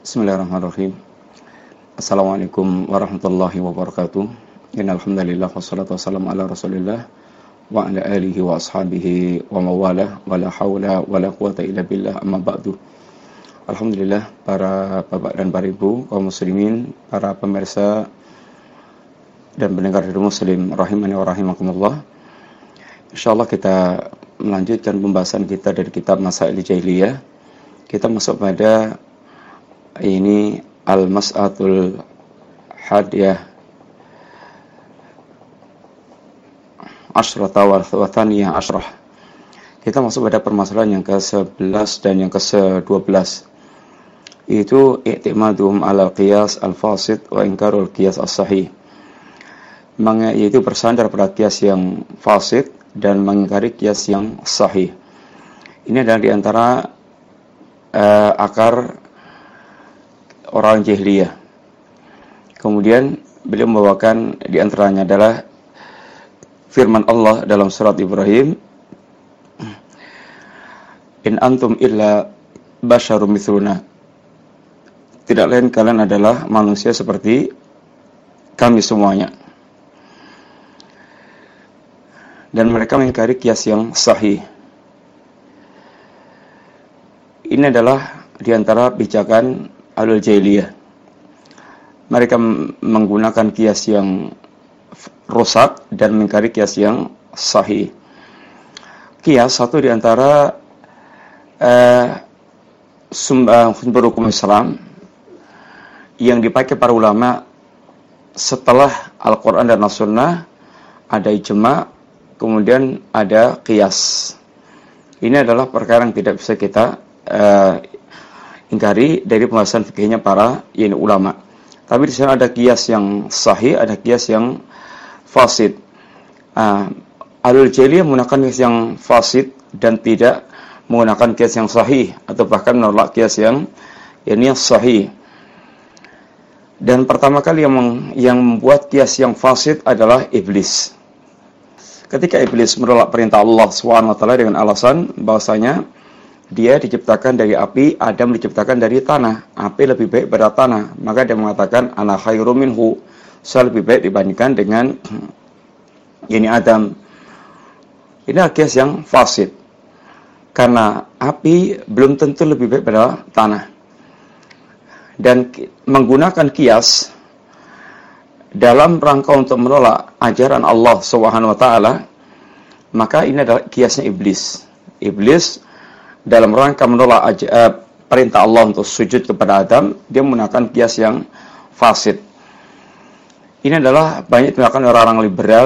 Bismillahirrahmanirrahim. Assalamualaikum warahmatullahi wabarakatuh. Innalhamdulillah wassalatu wassalamu ala Rasulillah wa ala alihi wa ashabihi wa mawalah wa la haula wa la quwata illa billah amma ba'du. Alhamdulillah, para bapak dan para ibu kaum muslimin, para pemirsa dan pendengar radio muslim rahimani wa rahimakumullah. Insyaallah kita melanjutkan pembahasan kita dari kitab Masail Jahiliyah. Kita masuk pada ini al-mas'atul hadiyah asyrata wa thaniyah asyrah. Kita masuk pada permasalahan yang ke-11 dan yang ke-12, itu i'timaduhum ala qiyas al-fasid wa inkarul qiyas as-sahih, yaitu bersandar pada qiyas yang fasid dan mengingkari qiyas yang sahih. Ini adalah diantara akar orang jahiliyah. Kemudian beliau membawakan di antaranya adalah firman Allah dalam surat Ibrahim, in antum illa basyarum mithluna, tidak lain kalian adalah manusia seperti kami semuanya. Dan mereka mengingkari qiyas yang sahih. Ini adalah di antara pijakan Ahlul Jahiliyah. Mereka menggunakan qiyas yang rusak dan mengingkari qiyas yang sahih. Qiyas satu di antara sumber hukum Islam yang dipakai para ulama setelah Al-Quran dan As-Sunnah. Ada ijma', kemudian ada qiyas. Ini adalah perkara yang tidak bisa kita ingkari dari pembahasan fikihnya para ulama. Tapi di sana ada qiyas yang sahih, ada qiyas yang fasid. Ahlul Jahiliyah menggunakan qiyas yang fasid dan tidak menggunakan qiyas yang sahih, atau bahkan menolak qiyas yang sahih. Dan pertama kali yang membuat qiyas yang fasid adalah iblis. Ketika iblis menolak perintah Allah SWT dengan alasan bahwasanya dia diciptakan dari api, Adam diciptakan dari tanah. Api lebih baik pada tanah. Maka dia mengatakan, ana khairum minhu, saya lebih baik dibandingkan dengan Adam. Ini adalah qiyas yang fasid. Karena api belum tentu lebih baik pada tanah. Dan menggunakan qiyas dalam rangka untuk menolak ajaran Allah SWT, maka ini adalah qiyasnya iblis. Iblis dalam rangka menolak perintah Allah untuk sujud kepada Adam, dia menggunakan qiyas yang fasid. Ini adalah banyak digunakan orang-orang liberal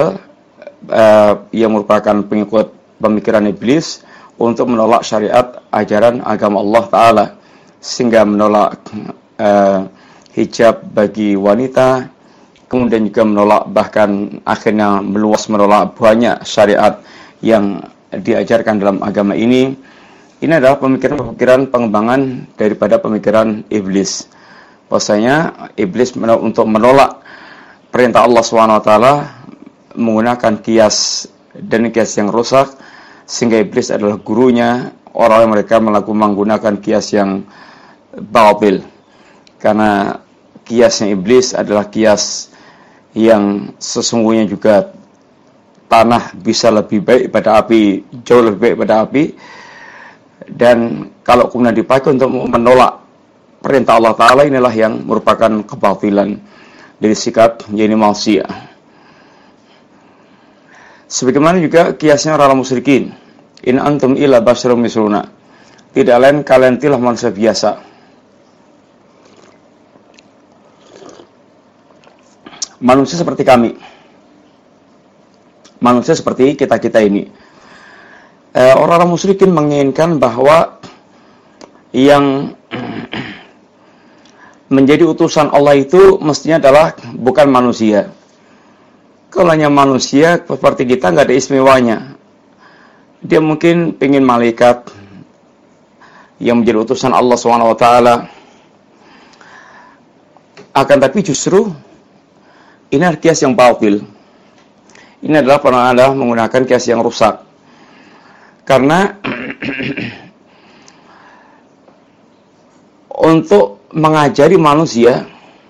yang merupakan pengikut pemikiran iblis untuk menolak syariat ajaran agama Allah Ta'ala, sehingga menolak hijab bagi wanita, kemudian juga menolak, bahkan akhirnya meluas menolak banyak syariat yang diajarkan dalam agama ini. Ini adalah pemikiran-pemikiran pengembangan daripada pemikiran iblis. Bahwasanya iblis untuk menolak perintah Allah SWT menggunakan qiyas dan qiyas yang rusak, sehingga iblis adalah gurunya orang yang mereka menggunakan qiyas yang batil. Karena qiyasnya iblis adalah qiyas yang sesungguhnya juga tanah bisa lebih baik pada api, jauh lebih baik pada api. Dan kalau kemudian dipakai untuk menolak perintah Allah Ta'ala, inilah yang merupakan kebatilan dari sikap manusia. Sebagaimana juga qiyasnya orang musyrikin, in antum illa basyarum mithluna, tidak lain kalian itulah manusia biasa. Manusia seperti kami, manusia seperti kita-kita ini. Orang-orang musyrikin menginginkan bahwa yang menjadi utusan Allah itu mestinya adalah bukan manusia. Kalau hanya manusia seperti kita, nggak ada istimewanya. Dia mungkin pengen malaikat yang menjadi utusan Allah SWT. Akan tapi justru ini adalah qiyas yang batil. Ini adalah menggunakan qiyas yang rusak. Karena untuk mengajari manusia,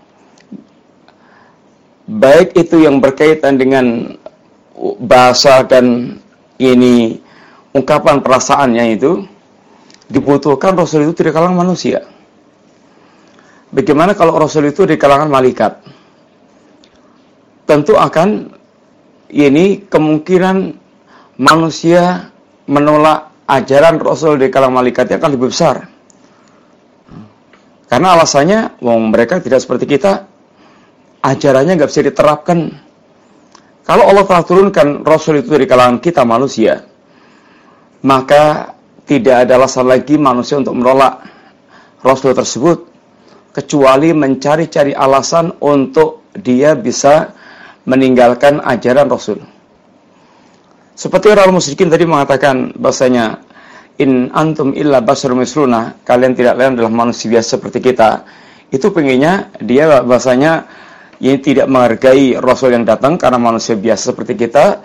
baik itu yang berkaitan dengan bahasa dan ini ungkapan perasaannya, itu dibutuhkan Rasul itu dari kalangan manusia. Bagaimana kalau Rasul itu dari kalangan malaikat? Tentu akan ini kemungkinan manusia menolak ajaran Rasul dari kalangan malaikat akan lebih besar. Karena alasannya, mereka tidak seperti kita, ajarannya nggak bisa diterapkan. Kalau Allah telah turunkan Rasul itu dari kalangan kita manusia, maka tidak ada alasan lagi manusia untuk menolak Rasul tersebut, kecuali mencari-cari alasan untuk dia bisa meninggalkan ajaran Rasul. Seperti orang musyrikin tadi mengatakan bahasanya, in antum illa basharun misluna, kalian tidak lain adalah manusia biasa seperti kita. Itu pengennya dia bahasanya ini tidak menghargai Rasul yang datang karena manusia biasa seperti kita.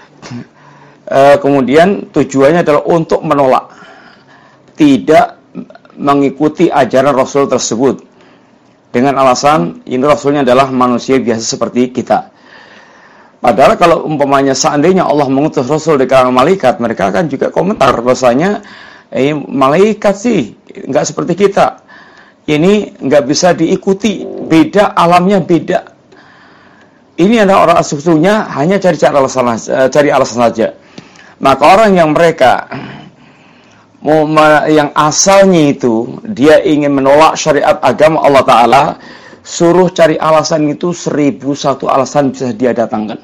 Kemudian tujuannya adalah untuk menolak, tidak mengikuti ajaran Rasul tersebut dengan alasan ini Rasulnya adalah manusia biasa seperti kita. Padahal kalau umpamanya seandainya Allah mengutus Rasul di kalangan malaikat, mereka akan juga komentar bahasanya malaikat sih nggak seperti kita, ini nggak bisa diikuti, beda alamnya, beda. Ini adalah orang sebetulnya hanya cari alasan saja. Maka orang yang mereka yang asalnya itu dia ingin menolak syariat agama Allah Ta'ala, suruh cari alasan itu 1001 alasan bisa dia datangkan.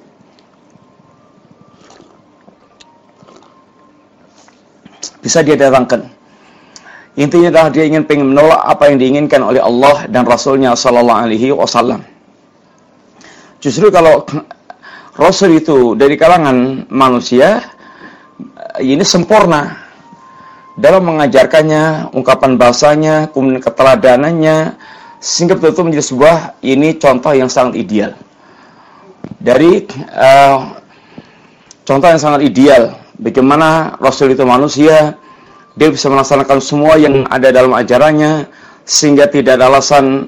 Bisa dia datangkan. Intinya adalah dia pengen menolak apa yang diinginkan oleh Allah dan Rasulnya Sallallahu Alaihi Wasallam. Justru kalau Rasul itu dari kalangan manusia, ini sempurna dalam mengajarkannya, ungkapan bahasanya, kemudian keteladanannya, sehingga betul-betul menjadi sebuah ini contoh yang sangat ideal. Dari contoh yang sangat ideal, bagaimana Rasul itu manusia, dia bisa melaksanakan semua yang ada dalam ajarannya, sehingga tidak ada alasan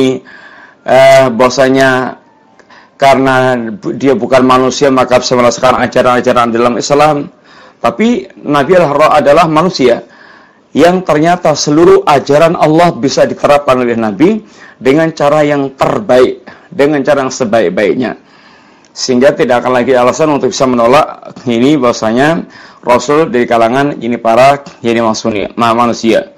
bahwasanya karena dia bukan manusia maka bisa melaksanakan ajaran-ajaran dalam Islam. Tapi Nabi adalah manusia yang ternyata seluruh ajaran Allah bisa diterapkan oleh Nabi dengan cara yang terbaik, dengan cara yang sebaik-baiknya, sehingga tidak akan lagi alasan untuk bisa menolak ini bahwasanya Rasul dari kalangan ini para manusia.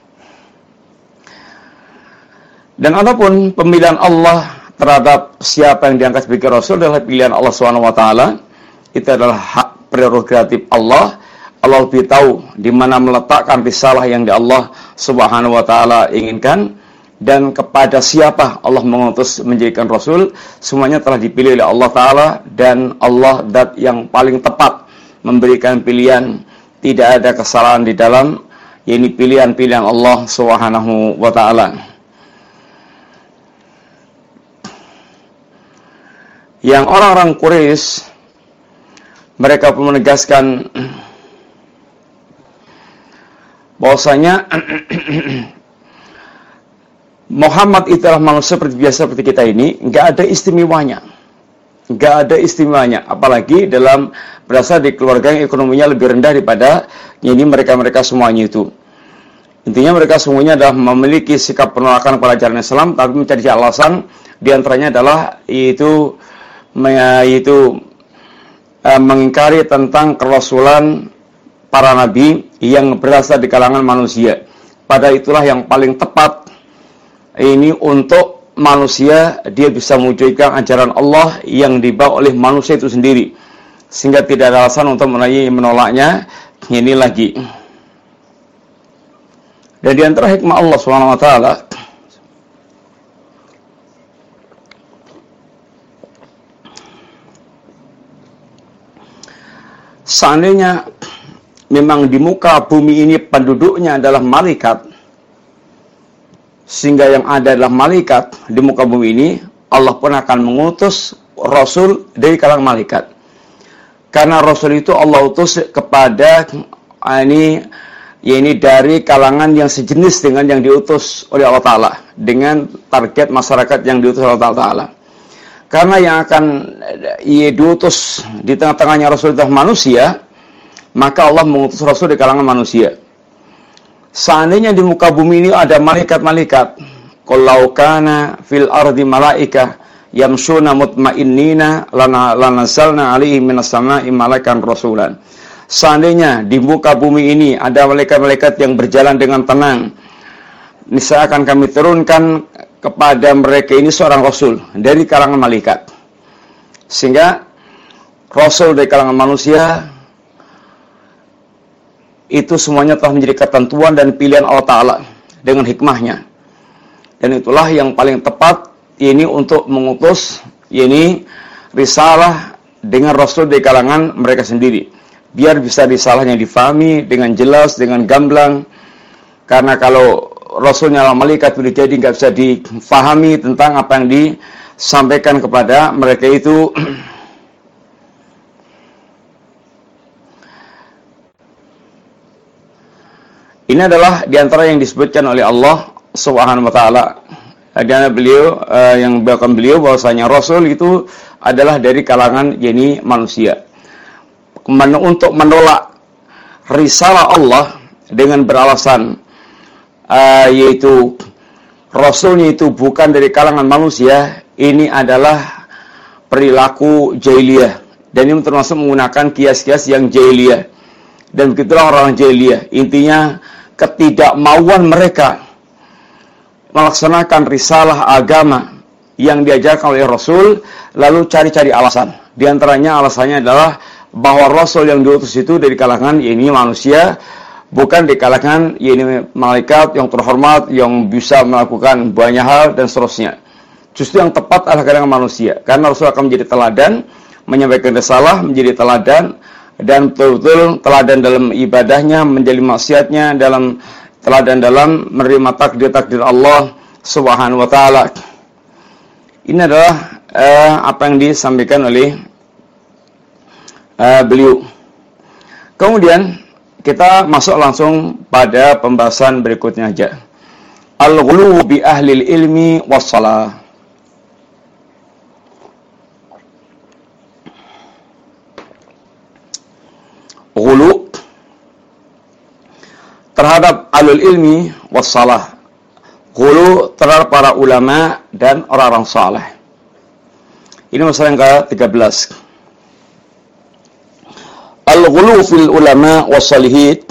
Dan adapun pemilihan Allah terhadap siapa yang diangkat sebagai Rasul adalah pilihan Allah SWT. Itu adalah hak prerogatif Allah. Allah lebih tahu di mana meletakkan risalah yang di Allah Subhanahu wa taala inginkan, dan kepada siapa Allah mengutus menjadikan Rasul, semuanya telah dipilih oleh Allah Ta'ala, dan Allah dat yang paling tepat memberikan pilihan. Tidak ada kesalahan di dalam ini pilihan-pilihan Allah Subhanahu wa taala. Yang orang-orang Quraisy mereka pun menegaskan bahwasanya Muhammad itu adalah manusia seperti biasa seperti kita ini, nggak ada istimewanya, apalagi dalam berasal di keluarga yang ekonominya lebih rendah daripada ini mereka semuanya itu. Intinya mereka semuanya adalah memiliki sikap penolakan kepada ajaran Islam, tapi mencari alasan, diantaranya adalah mengingkari tentang kerasulan para nabi yang berasal di kalangan manusia. Pada itulah yang paling tepat ini untuk manusia, dia bisa mewujudkan ajaran Allah yang dibawa oleh manusia itu sendiri, sehingga tidak ada alasan untuk menolaknya ini lagi. Dan di antara hikmah Allah SWT, seandainya memang di muka bumi ini penduduknya adalah malaikat, sehingga yang ada adalah malaikat di muka bumi ini, Allah pun akan mengutus Rasul dari kalangan malaikat. Karena Rasul itu Allah utus kepada ini dari kalangan yang sejenis dengan yang diutus oleh Allah Ta'ala, dengan target masyarakat yang diutus oleh Allah Ta'ala. Karena yang akan diutus di tengah-tengahnya Rasul itu manusia, maka Allah mengutus Rasul di kalangan manusia. Seandainya di muka bumi ini ada malaikat-malaikat, qul law kana fil ardi malaikah yamshuna mutmainnina lanazalna alaihim minas sama'i malaikan rasulan. Seandainya di muka bumi ini ada malaikat-malaikat yang berjalan dengan tenang, niscaya akan kami turunkan kepada mereka ini seorang rasul dari kalangan malaikat. Sehingga rasul dari kalangan manusia itu semuanya telah menjadi ketentuan dan pilihan Allah Ta'ala dengan hikmahnya. Dan itulah yang paling tepat ini untuk mengutus ini risalah dengan rasul dari kalangan mereka sendiri, biar bisa risalahnya difahami dengan jelas, dengan gamblang. Karena kalau rasulnya malaikat boleh jadi nggak bisa difahami tentang apa yang disampaikan kepada mereka itu. Ini adalah diantara yang disebutkan oleh Allah Subhanahu wa Ta'ala. Karena beliau yang bahkan beliau bahwasanya Rasul itu adalah dari kalangan yakni manusia. Untuk menolak risalah Allah dengan beralasan yaitu Rasulnya itu bukan dari kalangan manusia, ini adalah perilaku jahiliyah. Dan ini termasuk menggunakan kias-kias yang jahiliyah. Dan begitulah orang jahiliyah. Intinya ketidakmauan mereka melaksanakan risalah agama yang diajarkan oleh Rasul, lalu cari-cari alasan. Di antaranya alasannya adalah bahwa Rasul yang diutus itu dari kalangan ini manusia, bukan di kalangan ini malaikat yang terhormat, yang bisa melakukan banyak hal dan seterusnya. Justru yang tepat adalah kalangan manusia, karena Rasul akan menjadi teladan, menyampaikan risalah, menjadi teladan, dan betul-betul teladan dalam ibadahnya, menjadi maksiatnya, dalam teladan dalam menerima takdir-takdir Allah Subhanahu wa Ta'ala. Ini adalah apa yang disampaikan oleh beliau. Kemudian kita masuk langsung pada pembahasan berikutnya aja. Al-ghulu bi ahlil ilmi wassalah. Ghulu terhadap alul ilmi wassalah. Ghulu terhadap para ulama dan orang-orang saleh. Ini masalah yang ke-13. Al-ghulu fil ulama wassalihin.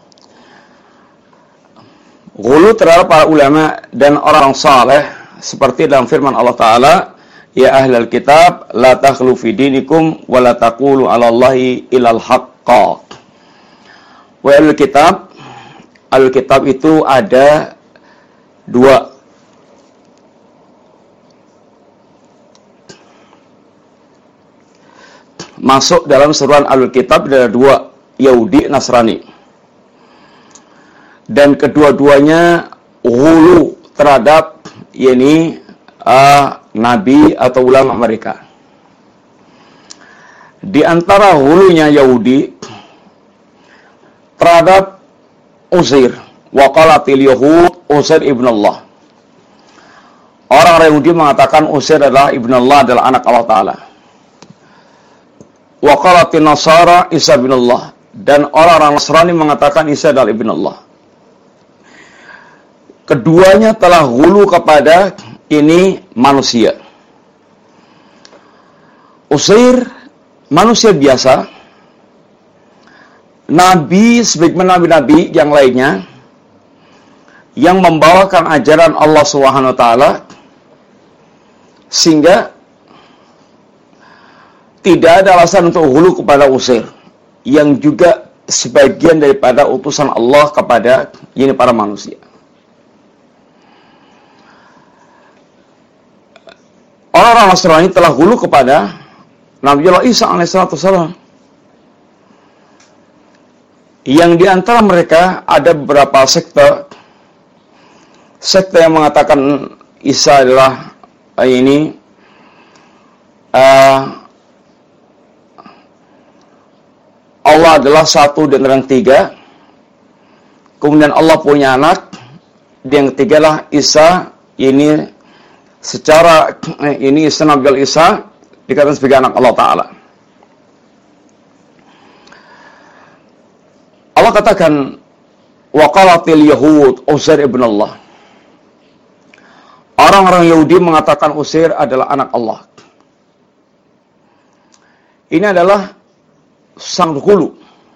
Ghulu terhadap para ulama dan orang saleh seperti dalam firman Allah Ta'ala, ya ahlal kitab la takhlu fi dinikum wa la taqulu 'ala Allahi illal haqqa. Wa Alkitab itu ada dua. Masuk dalam seruan Alkitab ada dua, Yahudi, Nasrani. Dan kedua-duanya ghulu terhadap nabi atau ulama mereka. Di antara ghulunya Yahudi terhadap Uzair, wa qalatil yahud Uzair ibn Allah. Orang Yahudi mengatakan Uzair adalah ibn Allah, adalah anak Allah Ta'ala. Wa qalatil nasara Isa ibn Allah, dan orang-orang Nasrani mengatakan Isa adalah ibn Allah. Keduanya telah ghulu kepada ini manusia. Uzair manusia biasa, nabi sebagaimana nabi-nabi yang lainnya yang membawakan ajaran Allah Subhanahu wa Ta'ala, sehingga tidak ada alasan untuk ghulu kepada Uzair yang juga sebagian daripada utusan Allah kepada ini para manusia. Orang-orang Nasrani telah ghulu kepada Nabiullah Isa alaihissalam. Yang di antara mereka ada beberapa sekte yang mengatakan Isa adalah Allah adalah satu dan yang tiga. kemudian Allah punya anak. Yang ketiga lah Isa, ini secara ini Isa Nabi Isa dikatakan sebagai anak Allah Ta'ala. Allah katakan wa qalatil yahud Uzair ibn Allah. Orang-orang Yahudi mengatakan Uzair adalah anak Allah. Ini adalah sang hulu.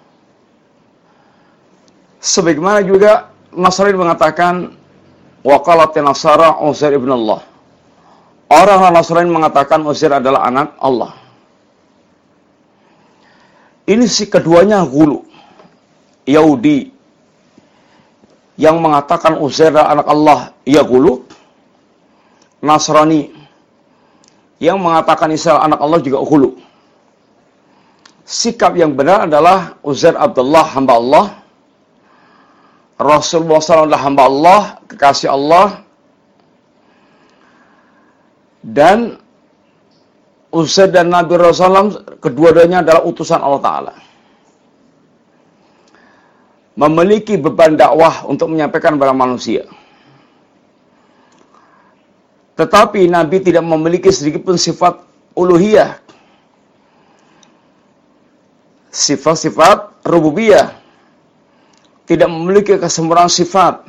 Sebagaimana juga Nasrani mengatakan wa qalatil nasara Uzair ibn Allah. Orang-orang Nasrani mengatakan Uzair adalah anak Allah. Ini si keduanya hulu. Yahudi yang mengatakan Uzair adalah anak Allah, ia hulu. Nasrani yang mengatakan Isa anak Allah juga hulu. Sikap yang benar adalah Uzair Abdullah, hamba Allah. Rasulullah SAW adalah hamba Allah, kekasih Allah. Dan Uzair dan Nabi Rasulullah kedua-duanya adalah utusan Allah Ta'ala. Memiliki beban dakwah untuk menyampaikan kepada manusia. Tetapi Nabi tidak memiliki sedikitpun sifat uluhiyah. Sifat-sifat rububiyah. Tidak memiliki kesempurnaan sifat.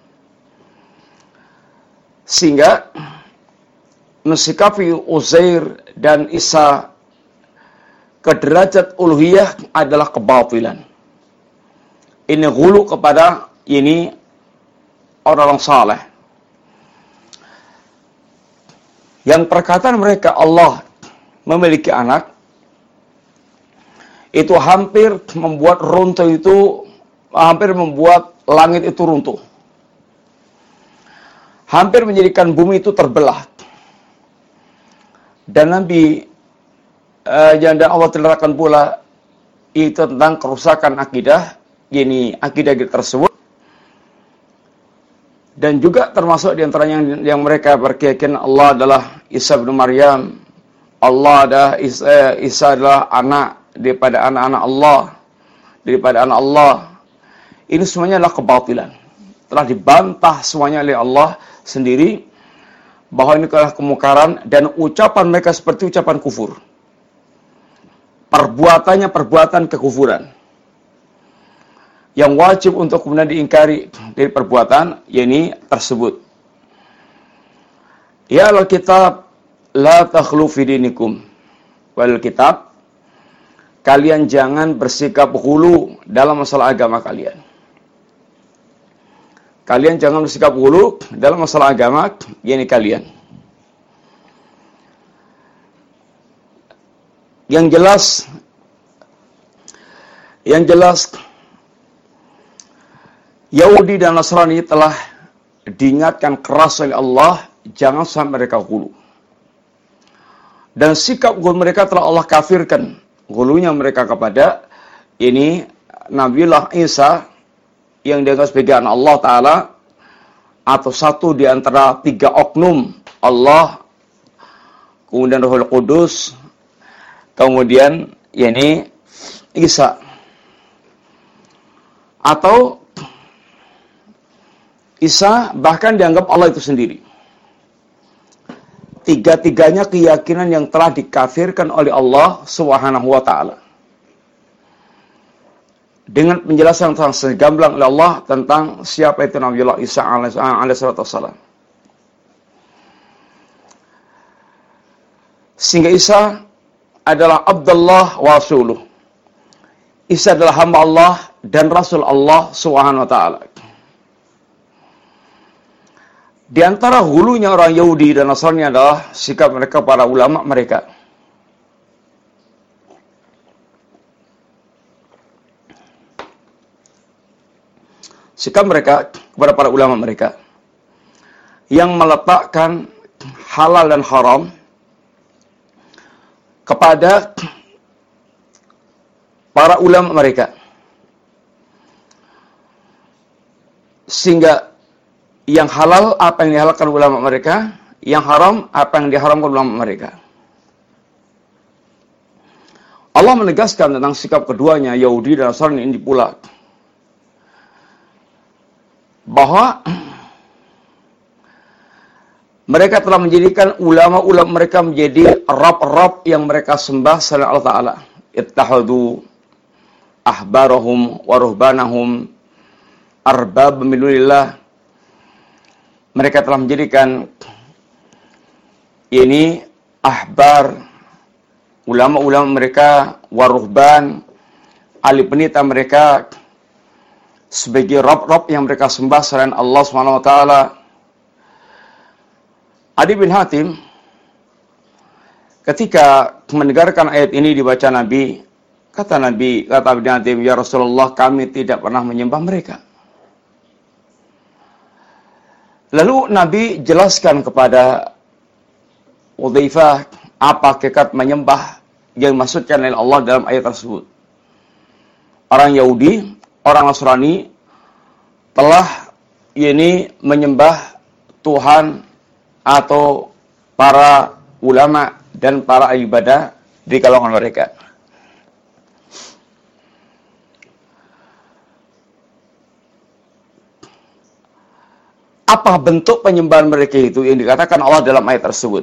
Sehingga mensikapi Uzair dan Isa ke derajat uluhiyah adalah kebatilan. Ini ghulu kepada ini orang-orang saleh. Yang perkataan mereka Allah memiliki anak itu hampir membuat runtuh itu, hampir membuat langit itu runtuh. Hampir menjadikan bumi itu terbelah. Dan Nabi dan Allah terangkan pula itu tentang kerusakan akidah, ini akidah tersebut. Dan juga termasuk di antaranya yang mereka berkeyakinan Allah adalah Isa bin Maryam. Allah adalah Isa adalah anak daripada anak-anak Allah. Daripada anak Allah. Ini semuanya adalah kebatilan. Telah dibantah semuanya oleh Allah sendiri. Bahwa ini adalah kemungkaran. Dan ucapan mereka seperti ucapan kufur. Perbuatannya perbuatan kekufuran. Yang wajib untuk kemudian diingkari dari perbuatan yakni tersebut. Ya al-kitab la takhlu fi dinikum. Wal kitab, kalian jangan bersikap hulu dalam masalah agama kalian. Kalian jangan bersikap hulu dalam masalah agama yakni kalian. Yang jelas Yahudi dan Nasrani telah diingatkan keras oleh Allah, jangan sampai mereka hulu. Dan sikap hulu mereka telah Allah kafirkan. Hulunya mereka kepada ini Nabiullah Isa yang dianggap sebagai anak Allah Ta'ala, atau satu di antara tiga oknum Allah, kemudian Ruhul Qudus, kemudian ini Isa. Atau Isa bahkan dianggap Allah itu sendiri. Tiga-tiganya keyakinan yang telah dikafirkan oleh Allah Subhanahu wa Ta'ala. Dengan penjelasan yang segamblang oleh Allah tentang siapa itu Nabiullah Isa alaihissalam. Sehingga Isa adalah Abdullah wa Rasuluh. Isa adalah hamba Allah dan Rasul Allah Subhanahu wa Ta'ala. Di antara hulunya orang Yahudi dan Nasrani adalah sikap mereka para ulama mereka. Sikap mereka kepada para ulama mereka yang meletakkan halal dan haram kepada para ulama mereka. Sehingga yang halal apa yang dihalalkan ulama mereka, yang haram apa yang diharamkan ulama mereka. Allah menegaskan tentang sikap keduanya, Yahudi dan Nasrani ini pula. bahwa mereka telah menjadikan ulama-ulama mereka menjadi rab-rab yang mereka sembah selain Allah Ta'ala. Ittahadu ahbarahum wa ruhbanahum arbab min dunillah. Mereka telah menjadikan ini ahbar, ulama-ulama mereka, waruhban, ahli penita mereka, sebagai rab-rab yang mereka sembah selain Allah SWT. Adi bin Hatim ketika mendengarkan ayat ini dibaca Nabi, kata bin Hatim, ya Rasulullah, kami tidak pernah menyembah mereka. Lalu Nabi jelaskan kepada Hudzaifah apa hakikat menyembah yang dimaksudkan oleh Allah dalam ayat tersebut. Orang Yahudi, orang Nasrani telah menyembah Tuhan atau para ulama dan para ibadah di kalangan mereka. Apa bentuk penyembahan mereka itu yang dikatakan Allah dalam ayat tersebut?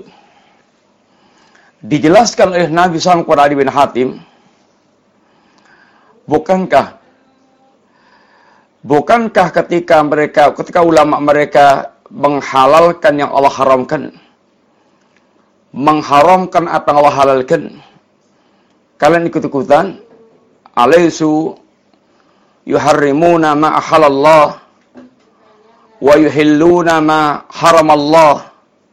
Dijelaskan oleh Nabi SAW kepada Adi bin Hatim, bukankah ketika ulama mereka menghalalkan yang Allah haramkan, mengharamkan apa yang Allah halalkan, kalian ikut-ikutan? Alaisu yuharrimuna ma ahalallah wa yuhilluna ma haramallah.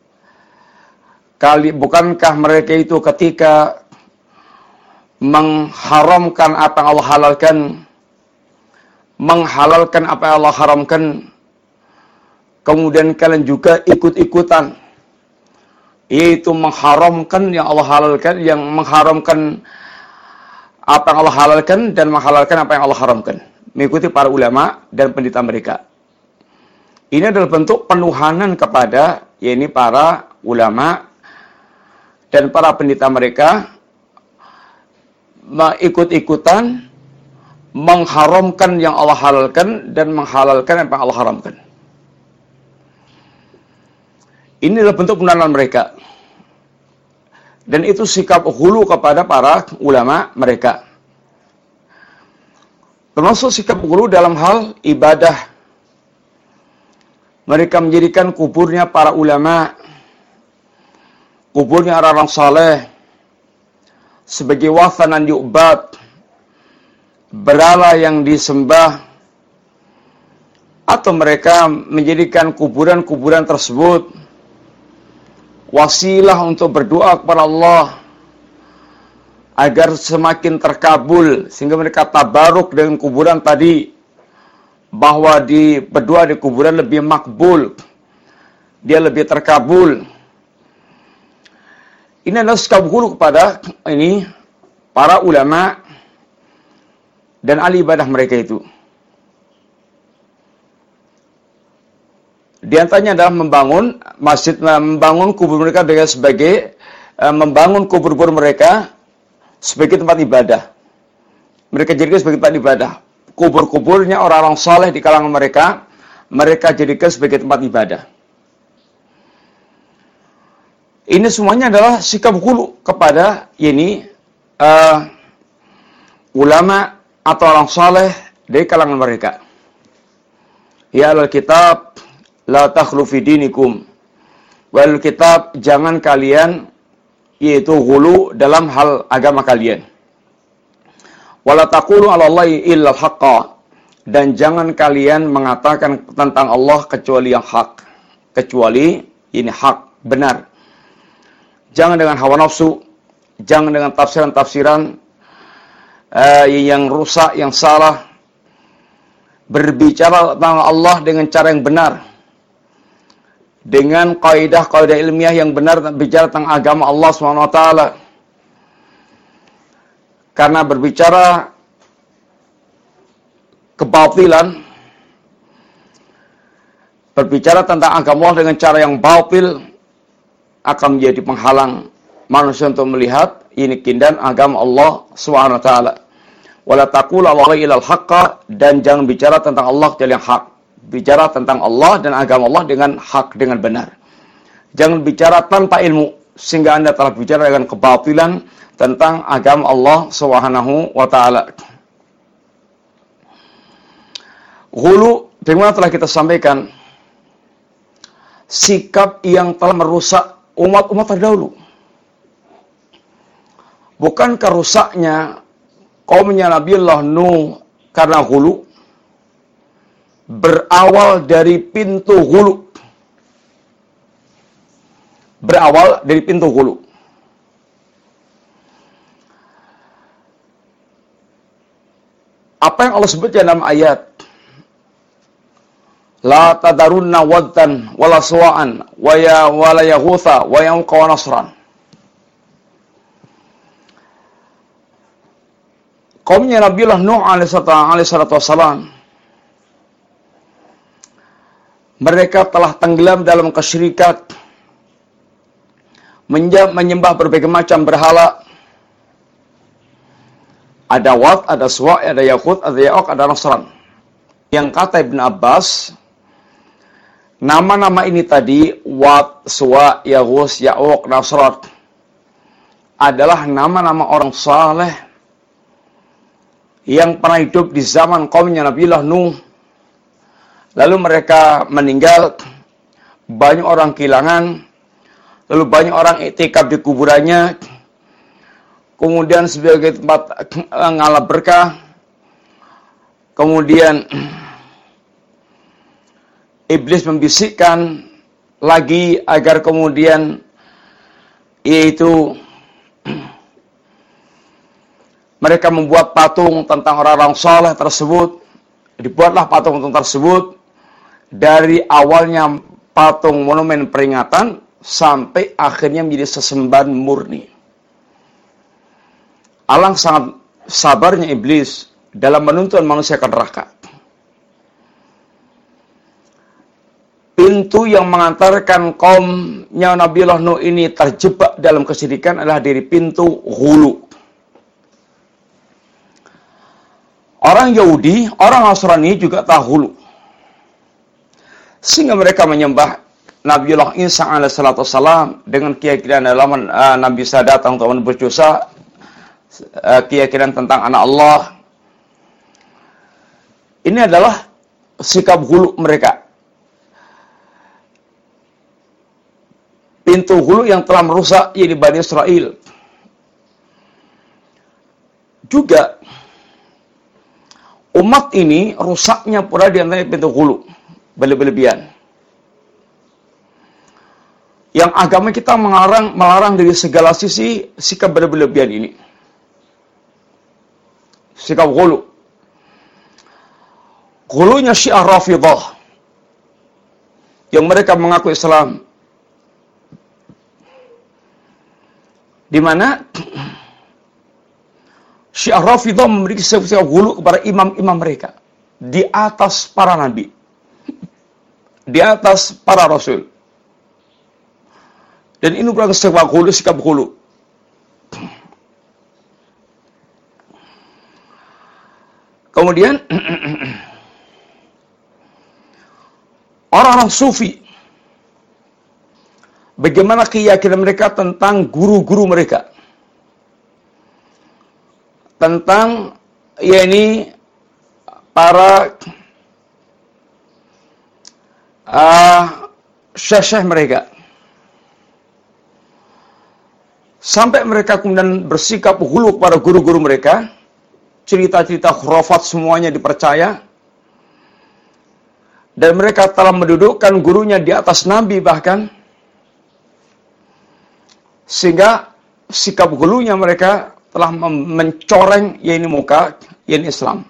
Bukankah mereka itu ketika mengharamkan apa yang Allah halalkan, menghalalkan apa yang Allah haramkan, kemudian kalian juga ikut-ikutan, yaitu mengharamkan yang Allah halalkan, yang mengharamkan apa yang Allah halalkan dan menghalalkan apa yang Allah haramkan, mengikuti para ulama dan pendeta mereka. Ini adalah bentuk penuhanan kepada para ulama dan para pendeta mereka, ikut-ikutan mengharamkan yang Allah halalkan dan menghalalkan apa yang Allah haramkan. Ini adalah bentuk penuhanan mereka. Dan itu sikap hulu kepada para ulama mereka. Termasuk sikap hulu dalam hal ibadah. Mereka menjadikan kuburnya para ulama, kuburnya orang-orang saleh, sebagai wathanan yu'bad, berhala yang disembah, atau mereka menjadikan kuburan-kuburan tersebut wasilah untuk berdoa kepada Allah agar semakin terkabul, sehingga mereka tabaruk dengan kuburan tadi, bahwa berdoa di kuburan lebih makbul, dia lebih terkabul. Ini adalah sikap hulu kepada para ulama dan ahli ibadah mereka itu. Di antaranya adalah membangun masjid, membangun kubur mereka dengan membangun kubur-kubur mereka sebagai tempat ibadah. Mereka jadikan sebagai tempat ibadah. Kubur-kuburnya orang-orang saleh di kalangan mereka, mereka jadikan sebagai tempat ibadah. Ini semuanya adalah sikap hulu kepada ulama atau orang saleh dari kalangan mereka. Ya al-kitab la takhlu fi dinikum. Wal kitab, jangan kalian hulu dalam hal agama kalian. Wala taqulu 'ala Allahi illa al-haqqa, dan jangan kalian mengatakan tentang Allah kecuali yang hak, kecuali hak, benar. Jangan dengan hawa nafsu, jangan dengan tafsiran-tafsiran yang rusak, yang salah. Berbicara tentang Allah dengan cara yang benar, dengan kaidah-kaidah ilmiah yang benar, bicara tentang agama Allah SWT. Karena berbicara kebatilan, berbicara tentang agama Allah dengan cara yang batil, akan menjadi penghalang manusia untuk melihat keindahan agama Allah SWT. Wala taqulu 'ala Allahi illa al-haqqa, dan jangan bicara tentang Allah kecuali yang hak, Bicara tentang Allah dan agama Allah dengan hak, dengan benar. Jangan bicara tanpa ilmu, sehingga Anda telah bicara dengan kebatilan tentang agama Allah Subhanahu wa ta'ala. Ghulu, bagaimana telah kita sampaikan, sikap yang telah merusak umat-umat terdahulu. Bukankah rusaknya kaumnya Nabiullah Nuh karena ghulu? Berawal dari pintu ghulu. Berawal dari pintu ghulu. Apa yang Allah sebutkan dalam ayat, la tadarunna waddan wala suwa'an wala yaghutha wa yauqa wa nasran. Kaumnya Nabiullah Nuh alaihissalatu wassalam, mereka telah tenggelam dalam kesyirikan, menyembah berbagai macam berhala. Ada Wat, ada Suwa, ada Yaghut, ada Ya'uq, ada Nasran. Yang kata Ibn Abbas, nama-nama ini tadi, Wat, Suwa, Yaghus, Ya'uq, Nasran, adalah nama-nama orang saleh yang pernah hidup di zaman kaumnya Nabiullah Nuh. Lalu mereka meninggal, banyak orang kehilangan, lalu banyak orang iktikaf di kuburannya, kemudian sebagai tempat ngalap berkah, kemudian iblis membisikkan lagi agar kemudian yaitu mereka membuat patung tentang orang-orang saleh tersebut. Dibuatlah patung tersebut. Dari awalnya patung monumen peringatan sampai akhirnya menjadi sesembahan murni. Alangkah sangat sabarnya iblis dalam menuntun manusia ke neraka. Pintu yang mengantarkan kaumnya Nabiullah Nuh ini terjebak dalam kesyirikan adalah dari pintu ghulu. Orang Yahudi, orang Nasrani juga tahu ghulu. Sehingga mereka menyembah Nabiullah Isa alaihissalam dengan keyakinan dalam Nabi Isa datang untuk menebus dosa, keyakinan tentang anak Allah. Ini adalah sikap ghulu mereka. Pintu ghulu yang telah merusak yaitu Bani Israel. Juga umat ini rusaknya pula di antara pintu ghulu. Berlebihan. Yang agama kita melarang dari segala sisi sikap berlebihan ini. Sikap ghulu. Ghulunya Syiah Rafidah yang mereka mengaku Islam, di mana Syiah Rafidah memiliki sikap ghulu kepada imam-imam mereka di atas para nabi, di atas para rasul. Dan ini bukan sikap ghulu. Kemudian orang-orang sufi, bagaimana keyakinan mereka tentang guru-guru mereka, tentang yakni para syekh-syekh mereka, sampai mereka kemudian bersikap ghulu kepada guru-guru mereka. Cerita-cerita khurafat semuanya dipercaya, dan mereka telah mendudukkan gurunya di atas nabi bahkan, sehingga sikap ghulunya mereka telah mencoreng yakni muka yakni Islam.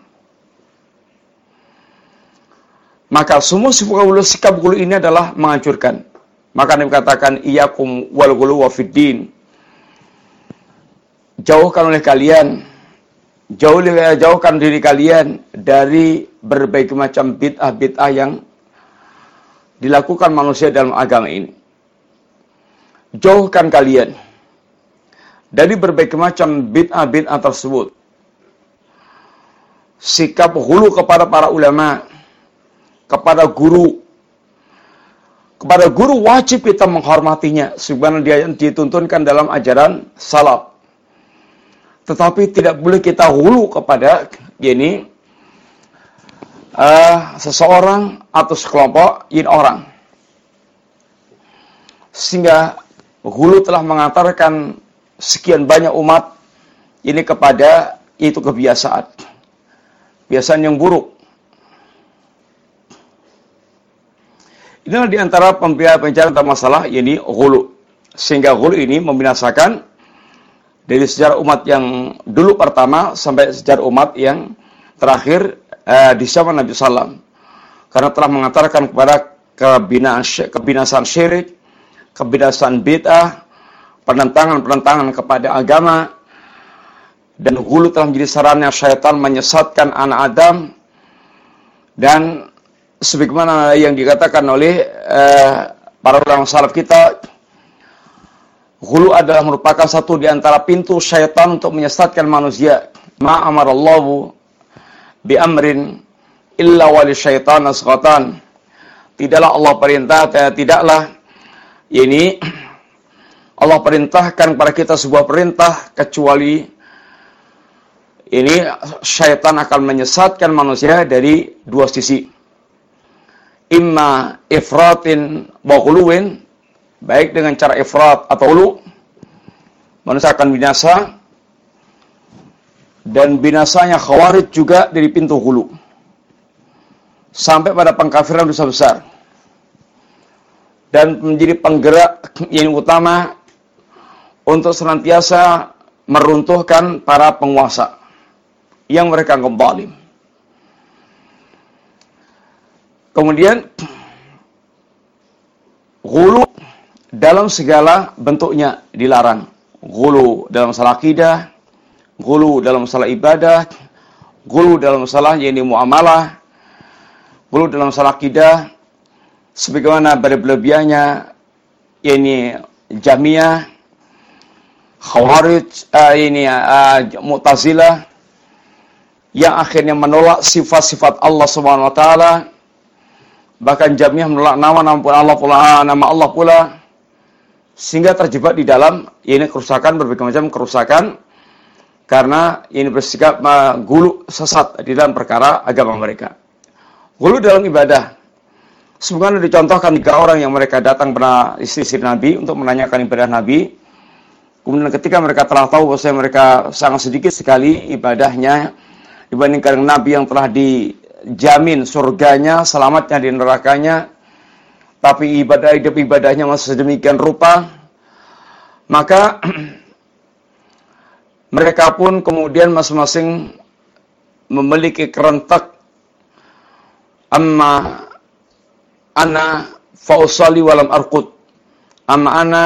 Maka semua sikap ghulu ini adalah menghancurkan. Maka Nabi katakan, iyyakum wal ghulu wa fiddin. Jauhkan oleh kalian, jauhkan diri kalian dari berbagai macam bid'ah-bid'ah yang dilakukan manusia dalam agama ini. Jauhkan kalian dari berbagai macam bid'ah-bid'ah tersebut. Sikap ghulu kepada para ulama, kepada guru. Kepada guru wajib kita menghormatinya, sebagaimana dia dituntunkan dalam ajaran salaf. Tetapi tidak boleh kita hulu kepada seseorang atau sekelompok orang. Sehingga hulu telah mengantarkan sekian banyak umat ini kepada itu kebiasaan yang buruk. Inilah diantara pembicaraan tentang masalah ghulu. Sehingga ghulu ini membinasakan dari sejarah umat yang dulu pertama sampai sejarah umat yang terakhir di zaman Nabi Sallam. Karena telah mengantarkan kepada kebinasaan syirik, kebinasaan bid'ah, penentangan kepada agama, dan ghulu telah menjadi sarana syaitan menyesatkan anak Adam. Dan sebagaimana yang dikatakan oleh para ulama salaf kita, ghulu adalah merupakan satu di antara pintu syaitan untuk menyesatkan manusia. Ma amarallahu bi amrin illa wali syaitan asghatan. Tidaklah Allah Allah perintahkan kepada kita sebuah perintah kecuali syaitan akan menyesatkan manusia dari dua sisi. Imma ifratin wa ghuluwin, baik dengan cara ifrat atau ghulu, manusia akan binasa. Dan binasanya khawarij juga dari pintu ghulu, sampai pada pengkafiran dosa besar. Dan menjadi penggerak yang utama untuk senantiasa meruntuhkan para penguasa yang mereka zalim. Kemudian ghulu dalam segala bentuknya dilarang. Ghulu dalam masalah akidah, ghulu dalam masalah ibadah, ghulu dalam masalah muamalah, ghulu dalam masalah akidah, sebagaimana berlebihannya Jahmiyah, Khawarij, Mu'tazilah, yang akhirnya menolak sifat-sifat Allah Subhanahu wa taala. Bahkan Jahmiyah menolak nama Allah pula, sehingga terjebak di dalam kerusakan, berbagai macam kerusakan, karena bersikap ghulu sesat di dalam perkara agama mereka. Ghulu dalam ibadah, sebagaimana dicontohkan 3 orang yang mereka datang pada istri Nabi untuk menanyakan ibadah Nabi. Kemudian ketika mereka telah tahu bahwa mereka sangat sedikit sekali ibadahnya dibandingkan Nabi yang telah dijamin surganya, selamatnya di nerakanya, tapi ibadahnya masih sedemikian rupa, maka mereka pun kemudian masing-masing memiliki kerentak. Amma ana fa'usalli walam arqud, amma ana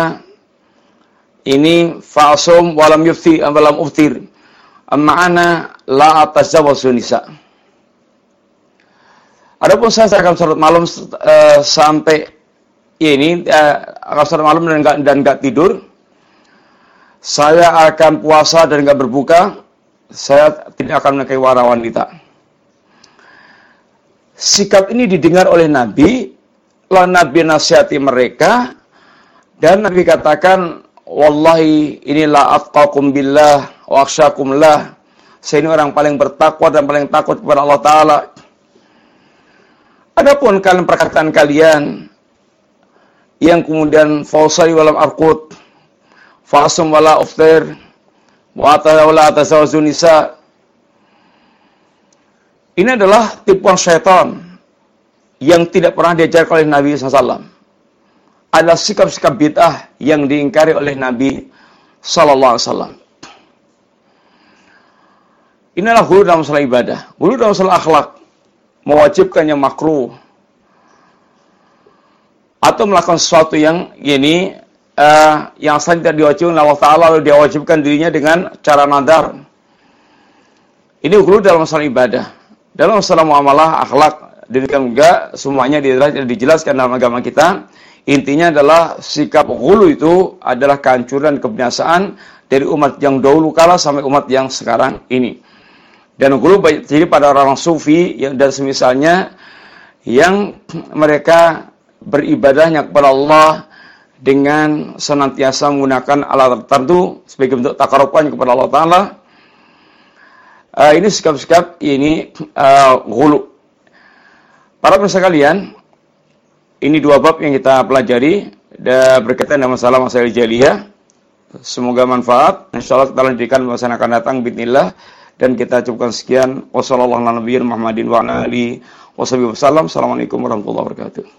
fa'asum walam uftir, amma ana la atazawwaju nisa. Adapun saya akan salat malam sampai akan salat malam dan enggak tidur. Saya akan puasa dan enggak berbuka. Saya tidak akan menikahi wanita. Sikap ini didengar oleh Nabi, lalu Nabi nasihati mereka, dan Nabi katakan, wallahi inilah atqakum billah wa akhsyakum lah. Saya ini orang paling bertakwa dan paling takut kepada Allah Ta'ala. Adapun perkataan kalian yang kemudian fausali walam arqud, fasum wala uftir, wa atazawwaju nisa, ini adalah tipuan syaitan yang tidak pernah diajarkan oleh Nabi SAW. Adalah sikap-sikap bid'ah yang diingkari oleh Nabi SAW. Inilah ghulu dalam masalah ibadah. Ghulu dalam masalah akhlak, mewajibkan yang makruh, atau melakukan sesuatu yang yang asalnya tidak diwajibkan oleh Allah Ta'ala, lalu dia wajibkan dirinya dengan cara nadar. Ini ghulu dalam masalah ibadah. Dalam masalah muamalah, akhlak, demikian juga semuanya dijelaskan dalam agama kita. Intinya adalah sikap ghulu itu adalah kehancuran, kebinasaan dari umat yang dahulu kala sampai umat yang sekarang ini. Dan ghulu jadi pada orang sufi dan semisalnya yang mereka beribadahnya kepada Allah dengan senantiasa menggunakan alat tertentu sebagai bentuk taqarruban kepada Allah Ta'ala. Ini sikap-sikap ini ghulu. Para pemirsa kalian, ini dua bab yang kita pelajari dan berkaitan dengan masalah jahiliyah. Semoga manfaat. Insyaallah kita lanjutkan pembahasan akan datang bismillah, dan kita cukupkan sekian. Wassalamualaikum warahmatullahi wabarakatuh.